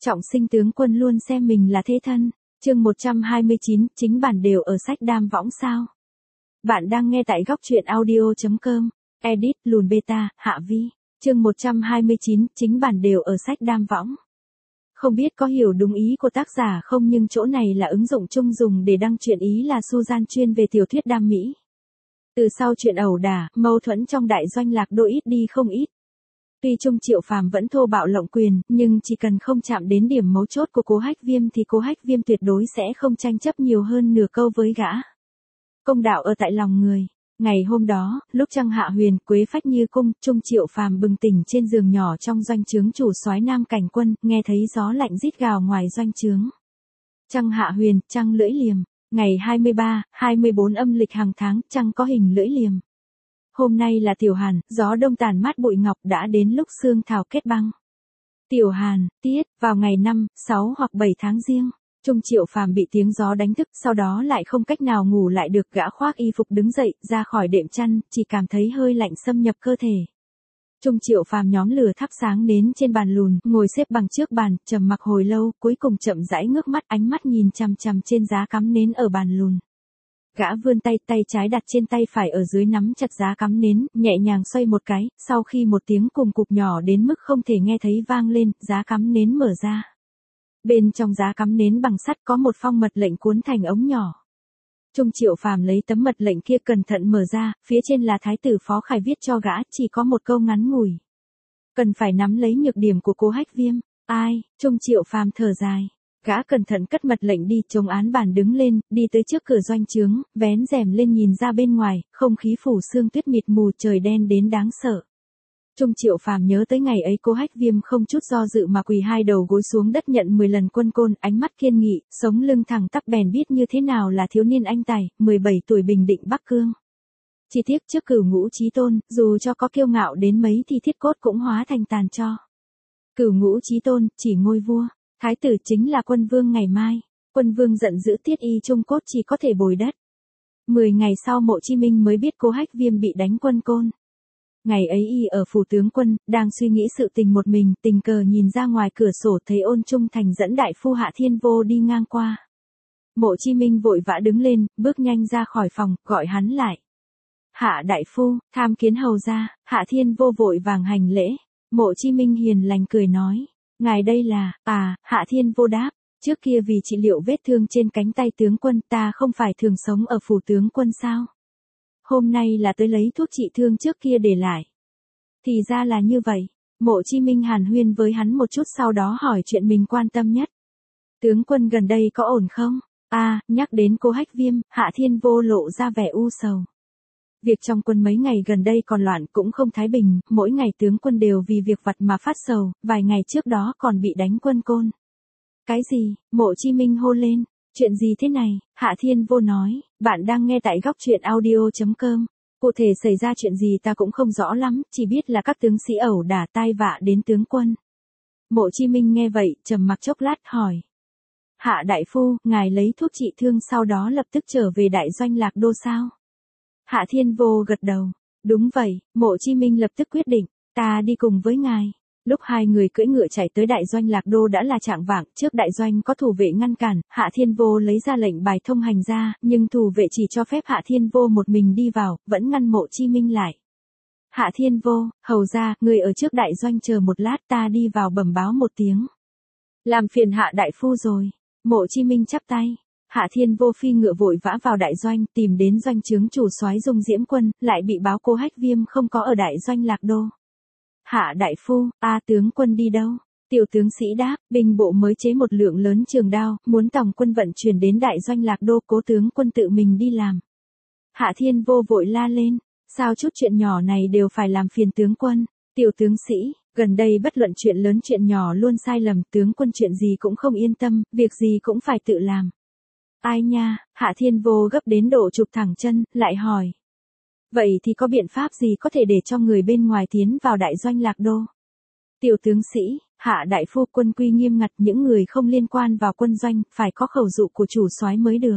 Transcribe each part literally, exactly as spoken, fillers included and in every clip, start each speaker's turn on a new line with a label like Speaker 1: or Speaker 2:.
Speaker 1: Trọng sinh tướng quân luôn xem mình là thế thân. Chương một trăm hai mươi chín, chính bản đều ở sách Đam Võng sao? Bạn đang nghe tại góc truyện audio chấm com. Edit lùn beta, Hạ Vi. Chương một trăm hai mươi chín, chính bản đều ở sách Đam Võng. Không biết có hiểu đúng ý của tác giả không, nhưng chỗ này là ứng dụng chung dùng để đăng truyện, ý là Susan chuyên về tiểu thuyết đam mỹ. Từ sau chuyện ẩu đả, mâu thuẫn trong đại doanh Lạc Đô ít đi không ít. Tuy Trung Triệu Phàm vẫn thô bạo lộng quyền, nhưng chỉ cần không chạm đến điểm mấu chốt của Cố Hách Viêm thì Cố Hách Viêm tuyệt đối sẽ không tranh chấp nhiều hơn nửa câu với gã. Công đạo ở tại lòng người. Ngày hôm đó, lúc trăng hạ huyền, quế phách như cung, Trung Triệu Phàm bừng tỉnh trên giường nhỏ trong doanh trướng chủ soái Nam Cảnh Quân, nghe thấy gió lạnh rít gào ngoài doanh trướng. Trăng hạ huyền, trăng lưỡi liềm. Ngày hai mươi ba, hai mươi bốn âm lịch hàng tháng, trăng có hình lưỡi liềm. Hôm nay là Tiểu Hàn, gió đông tàn mát bụi ngọc, đã đến lúc sương thảo kết băng. Tiểu Hàn, tiết, vào ngày năm, sáu hoặc bảy tháng Giêng. Trung Triệu Phàm bị tiếng gió đánh thức, sau đó lại không cách nào ngủ lại được, gã khoác y phục đứng dậy, ra khỏi đệm chăn, chỉ cảm thấy hơi lạnh xâm nhập cơ thể. Trung Triệu Phàm nhóm lửa thắp sáng nến trên bàn lùn, ngồi xếp bằng trước bàn, trầm mặc hồi lâu, cuối cùng chậm rãi ngước mắt, ánh mắt nhìn chằm chằm trên giá cắm nến ở bàn lùn. Gã vươn tay, tay trái đặt trên tay phải ở dưới nắm chặt giá cắm nến, nhẹ nhàng xoay một cái, sau khi một tiếng cùng cục nhỏ đến mức không thể nghe thấy vang lên, giá cắm nến mở ra. Bên trong giá cắm nến bằng sắt có một phong mật lệnh cuốn thành ống nhỏ. Trung Triệu Phàm lấy tấm mật lệnh kia cẩn thận mở ra, phía trên là Thái tử Phó Khải viết cho gã, chỉ có một câu ngắn ngủi. Cần phải nắm lấy nhược điểm của Cố Hách Viêm. Ai? Trung Triệu Phàm thở dài. Gã cẩn thận cất mật lệnh đi, chống án bàn đứng lên, đi tới trước cửa doanh trướng, vén rèm lên nhìn ra bên ngoài, không khí phủ sương tuyết mịt mù, trời đen đến đáng sợ. Trung Triệu Phàm nhớ tới ngày ấy Cố Hách Viêm không chút do dự mà quỳ hai đầu gối xuống đất nhận mười lần quân côn, ánh mắt kiên nghị, sống lưng thẳng tắp, bèn biết như thế nào là thiếu niên anh tài, mười bảy tuổi bình định Bắc Cương. Chỉ tiếc trước Cửu Ngũ Chí Tôn, dù cho có kiêu ngạo đến mấy thì thiết cốt cũng hóa thành tàn tro. Cửu Ngũ Chí Tôn, chỉ ngôi vua. Thái tử chính là quân vương ngày mai. Quân vương giận dữ tiết y trung cốt chỉ có thể bồi đất. Mười ngày sau Mộ Chi Minh mới biết Cố Hách Viêm bị đánh quân côn. Ngày ấy y ở phủ tướng quân, đang suy nghĩ sự tình một mình, tình cờ nhìn ra ngoài cửa sổ thấy Ôn Trung Thành dẫn đại phu Hạ Thiên Vô đi ngang qua. Mộ Chi Minh vội vã đứng lên, bước nhanh ra khỏi phòng, gọi hắn lại. Hạ đại phu, tham kiến hầu gia. Hạ Thiên Vô vội vàng hành lễ. Mộ Chi Minh hiền lành cười nói. Ngài đây là, à, Hạ Thiên Vô đáp, trước kia vì trị liệu vết thương trên cánh tay tướng quân, ta không phải thường sống ở phủ tướng quân sao? Hôm nay là tới lấy thuốc trị thương trước kia để lại. Thì ra là như vậy. Mộ Chi Minh hàn huyên với hắn một chút, sau đó hỏi chuyện mình quan tâm nhất. Tướng quân gần đây có ổn không? À, nhắc đến Cố Hách Viêm, Hạ Thiên Vô lộ ra vẻ u sầu. Việc trong quân mấy ngày gần đây còn loạn, cũng không thái bình, mỗi ngày tướng quân đều vì việc vặt mà phát sầu, vài ngày trước đó còn bị đánh quân côn. Cái gì? Mộ Chi Minh hô lên. Chuyện gì thế này? Hạ Thiên Vô nói, bạn đang nghe tại góc truyện audio chấm com. Cụ thể xảy ra chuyện gì ta cũng không rõ lắm, chỉ biết là các tướng sĩ ẩu đả tai vạ đến tướng quân. Mộ Chi Minh nghe vậy, trầm mặc chốc lát hỏi. Hạ đại phu, ngài lấy thuốc trị thương sau đó lập tức trở về đại doanh Lạc Đô sao? Hạ Thiên Vô gật đầu. Đúng vậy. Mộ Chi Minh lập tức quyết định, ta đi cùng với ngài. Lúc hai người cưỡi ngựa chạy tới đại doanh Lạc Đô đã là chạng vạng, trước đại doanh có thủ vệ ngăn cản, Hạ Thiên Vô lấy ra lệnh bài thông hành ra, nhưng thủ vệ chỉ cho phép Hạ Thiên Vô một mình đi vào, vẫn ngăn Mộ Chi Minh lại. Hạ Thiên Vô, hầu ra, người ở trước đại doanh chờ một lát, ta đi vào bẩm báo một tiếng. Làm phiền Hạ đại phu rồi. Mộ Chi Minh chắp tay. Hạ Thiên Vô phi ngựa vội vã vào đại doanh, tìm đến doanh trướng chủ soái Dung Diễm Quân, lại bị báo Cố Hách Viêm không có ở đại doanh Lạc Đô. Hạ đại phu, a tướng quân đi đâu? Tiểu tướng sĩ đáp, binh bộ mới chế một lượng lớn trường đao, muốn tổng quân vận chuyển đến đại doanh Lạc Đô, Cố tướng quân tự mình đi làm. Hạ Thiên Vô vội la lên, sao chút chuyện nhỏ này đều phải làm phiền tướng quân? Tiểu tướng sĩ, gần đây bất luận chuyện lớn chuyện nhỏ luôn sai lầm, tướng quân chuyện gì cũng không yên tâm, việc gì cũng phải tự làm. Ai nha? Hạ Thiên Vô gấp đến độ chụp thẳng chân, lại hỏi. Vậy thì có biện pháp gì có thể để cho người bên ngoài tiến vào đại doanh Lạc Đô? Tiểu tướng sĩ, Hạ đại phu, quân quy nghiêm ngặt, những người không liên quan vào quân doanh, phải có khẩu dụ của chủ soái mới được.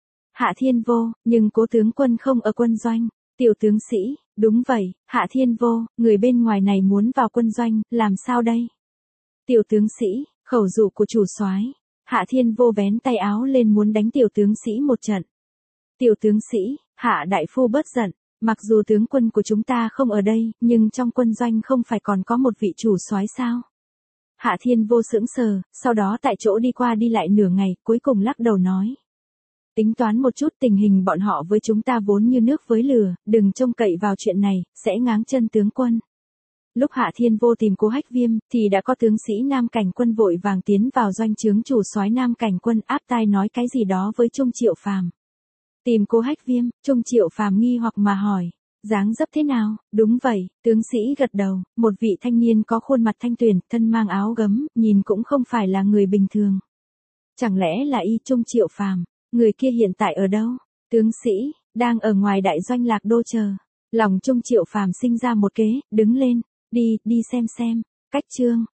Speaker 1: Hạ Thiên Vô, nhưng Cố tướng quân không ở quân doanh. Tiểu tướng sĩ, đúng vậy. Hạ Thiên Vô, người bên ngoài này muốn vào quân doanh, làm sao đây? Tiểu tướng sĩ, Khẩu dụ của chủ soái. Hạ Thiên Vô vén tay áo lên muốn đánh tiểu tướng sĩ một trận. Tiểu tướng sĩ, Hạ đại phu bớt giận, mặc dù tướng quân của chúng ta không ở đây, nhưng trong quân doanh không phải còn có một vị chủ soái sao? Hạ Thiên Vô sững sờ, sau đó tại chỗ đi qua đi lại nửa ngày, cuối cùng lắc đầu nói. Tính toán một chút tình hình bọn họ với chúng ta vốn như nước với lửa, đừng trông cậy vào chuyện này, sẽ ngáng chân tướng quân. Lúc Hạ Thiên Vô tìm Cố Hách Viêm, thì đã có tướng sĩ Nam Cảnh Quân vội vàng tiến vào doanh trướng chủ soái Nam Cảnh Quân áp tai nói cái gì đó với Trung Triệu Phàm. Tìm Cố Hách Viêm, Trung Triệu Phàm nghi hoặc mà hỏi, dáng dấp thế nào? Đúng vậy, tướng sĩ gật đầu, một vị thanh niên có khuôn mặt thanh tuyền, thân mang áo gấm, nhìn cũng không phải là người bình thường. Chẳng lẽ là y Trung Triệu Phàm? Người kia hiện tại ở đâu? Tướng sĩ, đang ở ngoài đại doanh Lạc Đô chờ. Lòng Trung Triệu Phàm sinh ra một kế, đứng lên, đi, đi xem xem. Cách chương